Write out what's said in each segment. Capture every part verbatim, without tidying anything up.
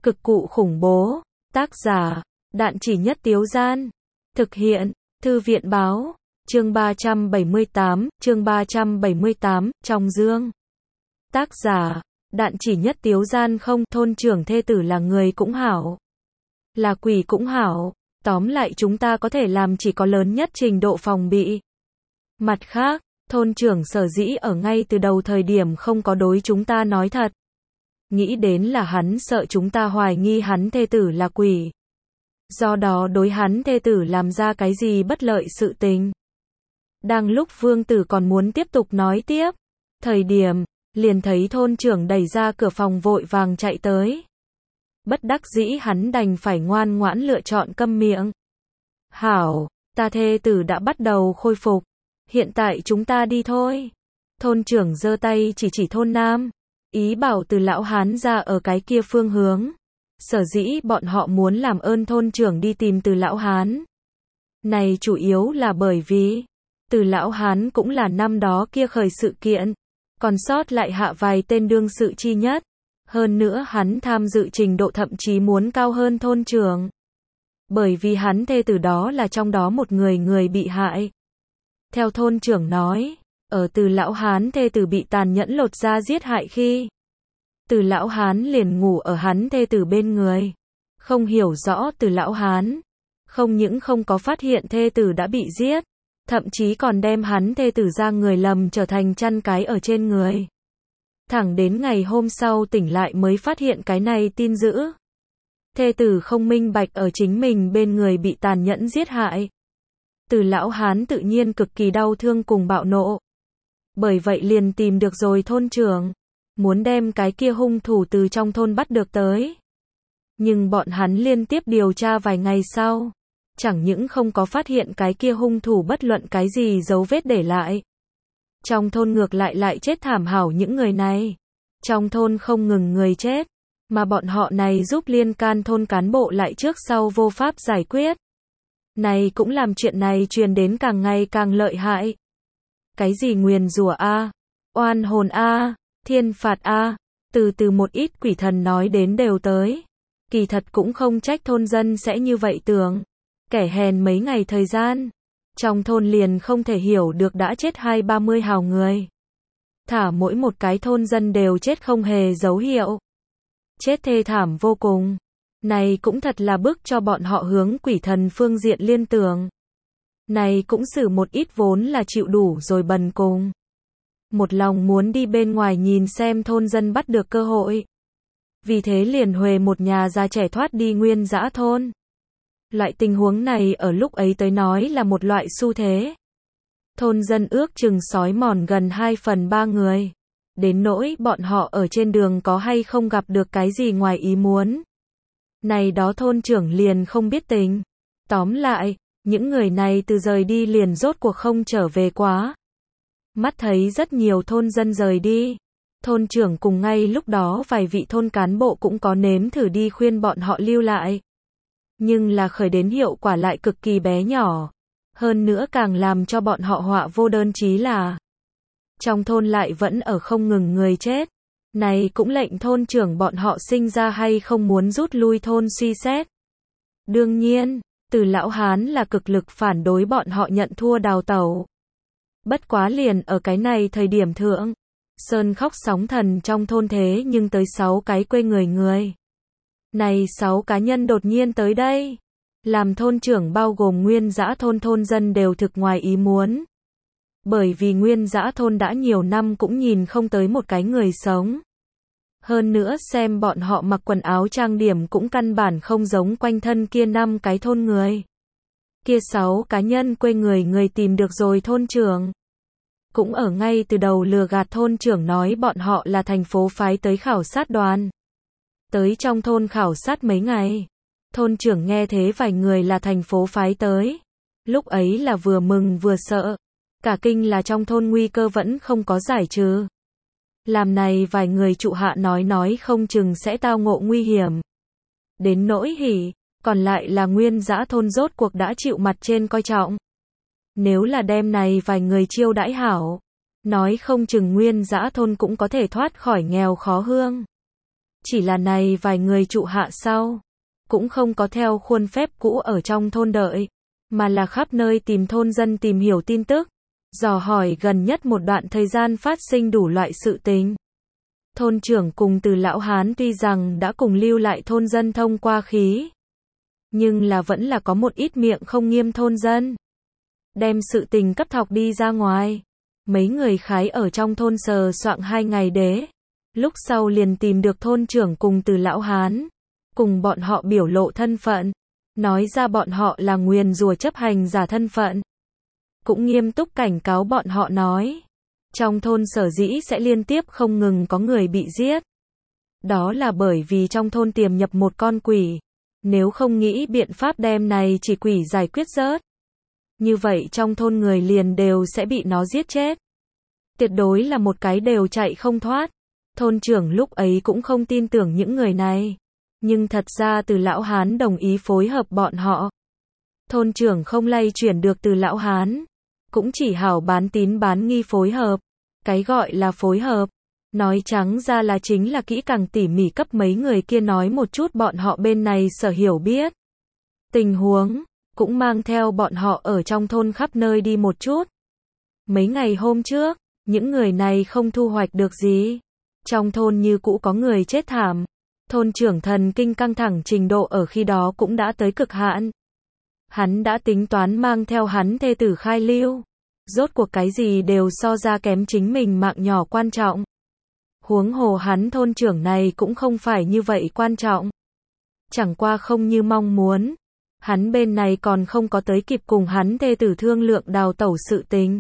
Cực cụ khủng bố. Tác giả, Đạn Chỉ Nhất Tiếu Gian. Thực hiện, Thư viện Báo. Chương ba trăm bảy mươi tám, chương ba trăm bảy mươi tám, trong dương. Tác giả, Đạn Chỉ Nhất Tiếu Gian. Không, thôn trưởng thê tử là người cũng hảo, là quỷ cũng hảo, tóm lại chúng ta có thể làm chỉ có lớn nhất trình độ phòng bị. Mặt khác, thôn trưởng sở dĩ ở ngay từ đầu thời điểm không có đối chúng ta nói thật, nghĩ đến là hắn sợ chúng ta hoài nghi hắn thê tử là quỷ, do đó đối hắn thê tử làm ra cái gì bất lợi sự tình. Đang lúc Vương Tử còn muốn tiếp tục nói tiếp, thời điểm, liền thấy thôn trưởng đẩy ra cửa phòng vội vàng chạy tới. Bất đắc dĩ hắn đành phải ngoan ngoãn lựa chọn câm miệng. Hảo, ta thê tử đã bắt đầu khôi phục, hiện tại chúng ta đi thôi. Thôn trưởng giơ tay chỉ chỉ thôn Nam, ý bảo Từ lão hán ra ở cái kia phương hướng. Sở dĩ bọn họ muốn làm ơn thôn trưởng đi tìm Từ lão hán. Này chủ yếu là bởi vì, Từ lão hán cũng là năm đó kia khởi sự kiện, còn sót lại hạ vài tên đương sự chi nhất. Hơn nữa hắn tham dự trình độ thậm chí muốn cao hơn thôn trưởng. Bởi vì hắn thê tử đó là trong đó một người người bị hại. Theo thôn trưởng nói, ở Từ lão hán thê tử bị tàn nhẫn lột da giết hại khi, Từ lão hán liền ngủ ở hắn thê tử bên người. Không hiểu rõ Từ lão hán, không những không có phát hiện thê tử đã bị giết, thậm chí còn đem hắn thê tử ra người lầm trở thành chăn cái ở trên người. Thẳng đến ngày hôm sau tỉnh lại mới phát hiện cái này tin dữ. Thê tử không minh bạch ở chính mình bên người bị tàn nhẫn giết hại. Từ lão hán tự nhiên cực kỳ đau thương cùng bạo nộ. Bởi vậy liền tìm được rồi thôn trưởng, muốn đem cái kia hung thủ từ trong thôn bắt được tới. Nhưng bọn hắn liên tiếp điều tra vài ngày sau, chẳng những không có phát hiện cái kia hung thủ bất luận cái gì dấu vết để lại. Trong thôn ngược lại lại chết thảm hảo những người này. Trong thôn không ngừng người chết, mà bọn họ này giúp liên can thôn cán bộ lại trước sau vô pháp giải quyết. Này cũng làm chuyện này truyền đến càng ngày càng lợi hại. Cái gì nguyền rủa a, oan hồn a, thiên phạt a, từ từ một ít quỷ thần nói đến đều tới. Kỳ thật cũng không trách thôn dân sẽ như vậy tưởng. Kẻ hèn mấy ngày thời gian, trong thôn liền không thể hiểu được đã chết hai ba mươi hào người. Thả mỗi một cái thôn dân đều chết không hề dấu hiệu. Chết thê thảm vô cùng. Này cũng thật là bức cho bọn họ hướng quỷ thần phương diện liên tưởng. Này cũng xử một ít vốn là chịu đủ rồi bần cùng. Một lòng muốn đi bên ngoài nhìn xem thôn dân bắt được cơ hội. Vì thế liền huề một nhà già trẻ thoát đi nguyên dã thôn. Loại tình huống này ở lúc ấy tới nói là một loại xu thế. Thôn dân ước chừng sói mòn gần hai phần ba người. Đến nỗi bọn họ ở trên đường có hay không gặp được cái gì ngoài ý muốn. Này đó thôn trưởng liền không biết tình. Tóm lại, những người này từ rời đi liền rốt cuộc không trở về quá. Mắt thấy rất nhiều thôn dân rời đi. Thôn trưởng cùng ngay lúc đó vài vị thôn cán bộ cũng có nếm thử đi khuyên bọn họ lưu lại. Nhưng là khởi đến hiệu quả lại cực kỳ bé nhỏ. Hơn nữa càng làm cho bọn họ họa vô đơn chí là trong thôn lại vẫn ở không ngừng người chết. Này cũng lệnh thôn trưởng bọn họ sinh ra hay không muốn rút lui thôn suy xét. Đương nhiên, Từ lão hán là cực lực phản đối bọn họ nhận thua đào tẩu. Bất quá liền ở cái này thời điểm thượng, sơn khóc sóng thần trong thôn thế nhưng tới sáu cái quê người người. Này sáu cá nhân đột nhiên tới đây, làm thôn trưởng bao gồm nguyên dã thôn thôn dân đều thực ngoài ý muốn. Bởi vì nguyên dã thôn đã nhiều năm cũng nhìn không tới một cái người sống. Hơn nữa xem bọn họ mặc quần áo trang điểm cũng căn bản không giống quanh thân kia năm cái thôn người. Kia sáu cá nhân quê người người tìm được rồi thôn trưởng. Cũng ở ngay từ đầu lừa gạt thôn trưởng nói bọn họ là thành phố phái tới khảo sát đoàn. Tới trong thôn khảo sát mấy ngày. Thôn trưởng nghe thế vài người là thành phố phái tới. Lúc ấy là vừa mừng vừa sợ. Cả kinh là trong thôn nguy cơ vẫn không có giải trừ. Làm này vài người trụ hạ nói nói không chừng sẽ tao ngộ nguy hiểm. Đến nỗi hỉ, còn lại là nguyên dã thôn rốt cuộc đã chịu mặt trên coi trọng. Nếu là đem này vài người chiêu đãi hảo, nói không chừng nguyên dã thôn cũng có thể thoát khỏi nghèo khó hương. Chỉ là này vài người trụ hạ sau, cũng không có theo khuôn phép cũ ở trong thôn đợi, mà là khắp nơi tìm thôn dân tìm hiểu tin tức, dò hỏi gần nhất một đoạn thời gian phát sinh đủ loại sự tình. Thôn trưởng cùng Từ lão hán tuy rằng đã cùng lưu lại thôn dân thông qua khí, nhưng là vẫn là có một ít miệng không nghiêm thôn dân. Đem sự tình cấp thọc đi ra ngoài. Mấy người khái ở trong thôn sờ soạng hai ngày đế. Lúc sau liền tìm được thôn trưởng cùng Từ lão hán. Cùng bọn họ biểu lộ thân phận. Nói ra bọn họ là nguyền rủa chấp hành giả thân phận. Cũng nghiêm túc cảnh cáo bọn họ nói. Trong thôn sở dĩ sẽ liên tiếp không ngừng có người bị giết. Đó là bởi vì trong thôn tiềm nhập một con quỷ. Nếu không nghĩ biện pháp đem này chỉ quỷ giải quyết rớt. Như vậy trong thôn người liền đều sẽ bị nó giết chết. Tuyệt đối là một cái đều chạy không thoát. Thôn trưởng lúc ấy cũng không tin tưởng những người này. Nhưng thật ra Từ lão hán đồng ý phối hợp bọn họ. Thôn trưởng không lay chuyển được Từ lão hán. Cũng chỉ hảo bán tín bán nghi phối hợp. Cái gọi là phối hợp. Nói trắng ra là chính là kỹ càng tỉ mỉ cấp mấy người kia nói một chút bọn họ bên này sở hiểu biết. Tình huống, cũng mang theo bọn họ ở trong thôn khắp nơi đi một chút. Mấy ngày hôm trước, những người này không thu hoạch được gì. Trong thôn như cũ có người chết thảm. Thôn trưởng thần kinh căng thẳng trình độ ở khi đó cũng đã tới cực hạn. Hắn đã tính toán mang theo hắn thê tử khai lưu. Rốt cuộc cái gì đều so ra kém chính mình mạng nhỏ quan trọng. Huống hồ hắn thôn trưởng này cũng không phải như vậy quan trọng. Chẳng qua không như mong muốn. Hắn bên này còn không có tới kịp cùng hắn thê tử thương lượng đào tẩu sự tình.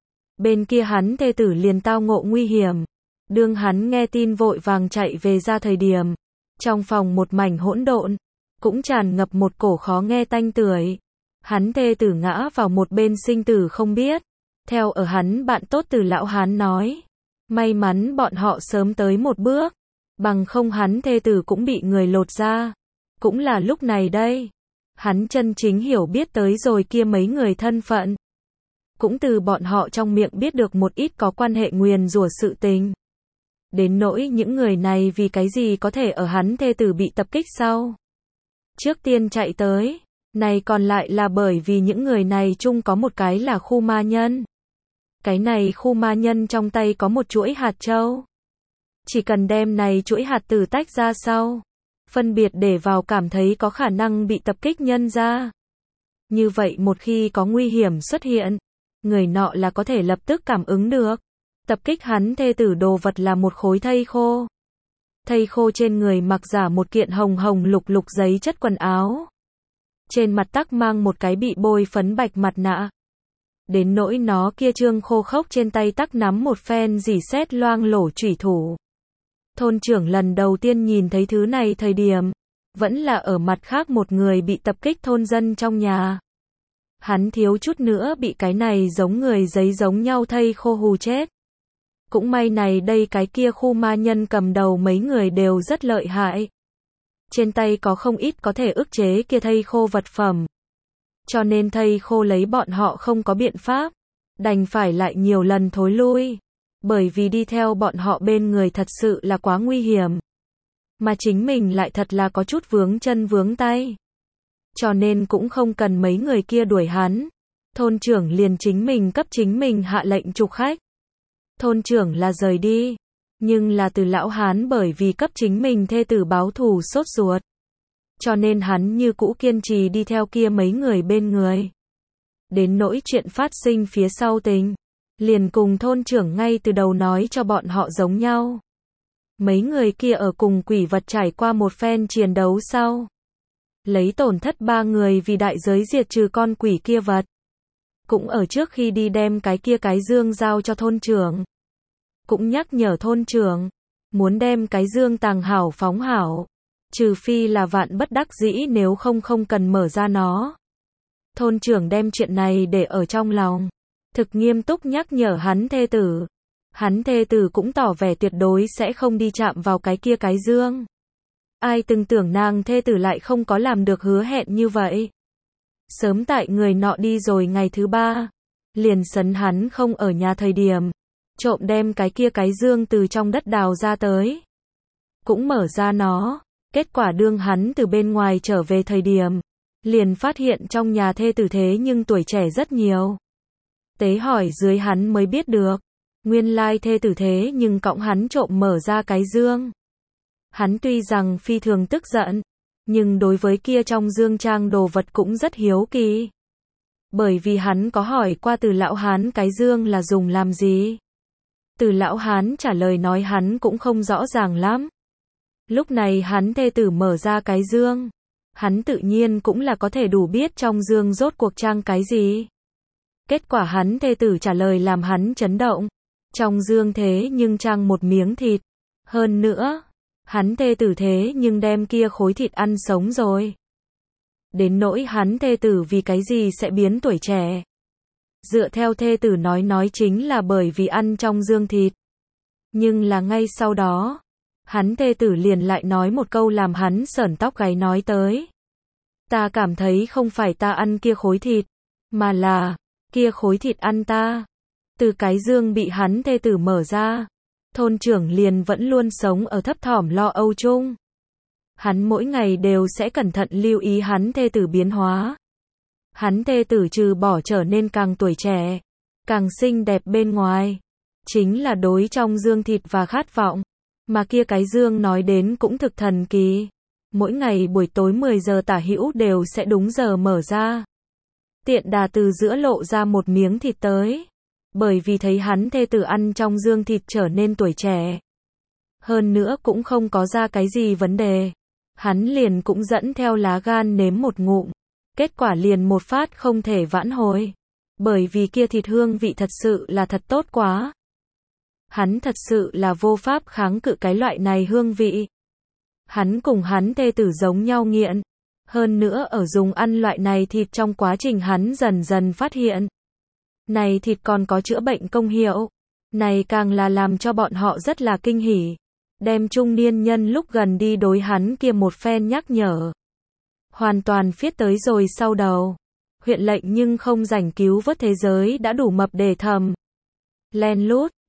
Bên kia hắn thê tử liền tao ngộ nguy hiểm. Đương hắn nghe tin vội vàng chạy về ra thời điểm. Trong phòng một mảnh hỗn độn. Cũng tràn ngập một cổ khó nghe tanh tưởi. Hắn thê tử ngã vào một bên sinh tử không biết. Theo ở hắn bạn tốt Từ lão hán nói. May mắn bọn họ sớm tới một bước. Bằng không hắn thê tử cũng bị người lột ra. Cũng là lúc này đây. Hắn chân chính hiểu biết tới rồi kia mấy người thân phận. Cũng từ bọn họ trong miệng biết được một ít có quan hệ nguyền rủa sự tình. Đến nỗi những người này vì cái gì có thể ở hắn thê tử bị tập kích sau. Trước tiên chạy tới. Này còn lại là bởi vì những người này chung có một cái là khu ma nhân. Cái này khu ma nhân trong tay có một chuỗi hạt châu. Chỉ cần đem này chuỗi hạt tử tách ra sau. Phân biệt để vào cảm thấy có khả năng bị tập kích nhân ra. Như vậy một khi có nguy hiểm xuất hiện. Người nọ là có thể lập tức cảm ứng được. Tập kích hắn thê tử đồ vật là một khối thây khô. Thây khô trên người mặc giả một kiện hồng hồng lục lục giấy chất quần áo. Trên mặt tắc mang một cái bị bôi phấn bạch mặt nạ. Đến nỗi nó kia trương khô khốc trên tay tắc nắm một phen dỉ sét loang lổ chủy thủ. Thôn trưởng lần đầu tiên nhìn thấy thứ này thời điểm, vẫn là ở mặt khác một người bị tập kích thôn dân trong nhà. Hắn thiếu chút nữa bị cái này giống người giấy giống nhau thây khô hù chết. Cũng may này đây cái kia khu ma nhân cầm đầu mấy người đều rất lợi hại. Trên tay có không ít có thể ức chế kia thây khô vật phẩm. Cho nên thây khô lấy bọn họ không có biện pháp. Đành phải lại nhiều lần thối lui. Bởi vì đi theo bọn họ bên người thật sự là quá nguy hiểm. Mà chính mình lại thật là có chút vướng chân vướng tay. Cho nên cũng không cần mấy người kia đuổi hắn. Thôn trưởng liền chính mình cấp chính mình hạ lệnh trục khách. Thôn trưởng là rời đi. Nhưng là Từ lão hán bởi vì cấp chính mình thê tử báo thù sốt ruột. Cho nên hắn như cũ kiên trì đi theo kia mấy người bên người. Đến nỗi chuyện phát sinh phía sau tình. Liền cùng thôn trưởng ngay từ đầu nói cho bọn họ giống nhau. Mấy người kia ở cùng quỷ vật trải qua một phen chiến đấu sau. Lấy tổn thất ba người vì đại giới diệt trừ con quỷ kia vật. Cũng ở trước khi đi đem cái kia cái dương giao cho thôn trưởng. Cũng nhắc nhở thôn trưởng. Muốn đem cái dương tàng hảo phóng hảo. Trừ phi là vạn bất đắc dĩ nếu không không cần mở ra nó. Thôn trưởng đem chuyện này để ở trong lòng. Thực nghiêm túc nhắc nhở hắn thê tử. Hắn thê tử cũng tỏ vẻ tuyệt đối sẽ không đi chạm vào cái kia cái dương. Ai từng tưởng nàng thê tử lại không có làm được hứa hẹn như vậy. Sớm tại người nọ đi rồi ngày thứ ba. Liền sấn hắn không ở nhà thời điểm. Trộm đem cái kia cái dương từ trong đất đào ra tới. cũng mở ra nó. Kết quả đương hắn từ bên ngoài trở về thời điểm, liền phát hiện trong nhà thê tử thế nhưng tuổi trẻ rất nhiều. Tế hỏi dưới hắn mới biết được, nguyên lai thê tử thế nhưng cõng hắn trộm mở ra cái dương. Hắn tuy rằng phi thường tức giận, nhưng đối với kia trong dương trang đồ vật cũng rất hiếu kỳ. Bởi vì hắn có hỏi qua Từ lão hán cái dương là dùng làm gì. Từ lão hán trả lời nói hắn cũng không rõ ràng lắm. Lúc này hắn thê tử mở ra cái dương, hắn tự nhiên cũng là có thể đủ biết trong dương rốt cuộc trang cái gì. Kết quả hắn thê tử trả lời làm hắn chấn động. Trong dương thế nhưng trang một miếng thịt. Hơn nữa, hắn thê tử thế nhưng đem kia khối thịt ăn sống rồi. Đến nỗi hắn thê tử vì cái gì sẽ biến tuổi trẻ. Dựa theo thê tử nói nói chính là bởi vì ăn trong dương thịt. Nhưng là ngay sau đó, hắn thê tử liền lại nói một câu làm hắn sởn tóc gáy nói tới. Ta cảm thấy không phải ta ăn kia khối thịt, mà là, kia khối thịt ăn ta. Từ cái dương bị hắn thê tử mở ra, thôn trưởng liền vẫn luôn sống ở thấp thỏm lo âu chung. Hắn mỗi ngày đều sẽ cẩn thận lưu ý hắn thê tử biến hóa. Hắn thê tử trừ bỏ trở nên càng tuổi trẻ, càng xinh đẹp bên ngoài, chính là đối trong dương thịt và khát vọng. Mà kia cái dương nói đến cũng thực thần kỳ. Mỗi ngày buổi tối mười giờ tả hữu đều sẽ đúng giờ mở ra. Tiện đà từ giữa lộ ra một miếng thịt tới. Bởi vì thấy hắn thê tử ăn trong dương thịt trở nên tuổi trẻ. Hơn nữa cũng không có ra cái gì vấn đề. Hắn liền cũng dẫn theo lá gan nếm một ngụm. Kết quả liền một phát không thể vãn hồi. Bởi vì kia thịt hương vị thật sự là thật tốt quá. Hắn thật sự là vô pháp kháng cự cái loại này hương vị. Hắn cùng hắn thê tử giống nhau nghiện. Hơn nữa ở dùng ăn loại này thịt trong quá trình hắn dần dần phát hiện. Này thịt còn có chữa bệnh công hiệu. Này càng là làm cho bọn họ rất là kinh hỉ. Đem trung niên nhân lúc gần đi đối hắn kia một phen nhắc nhở. Hoàn toàn phiết tới rồi sau đầu. Huyện lệnh nhưng không rảnh cứu vớt thế giới đã đủ mập để thầm. Len lút.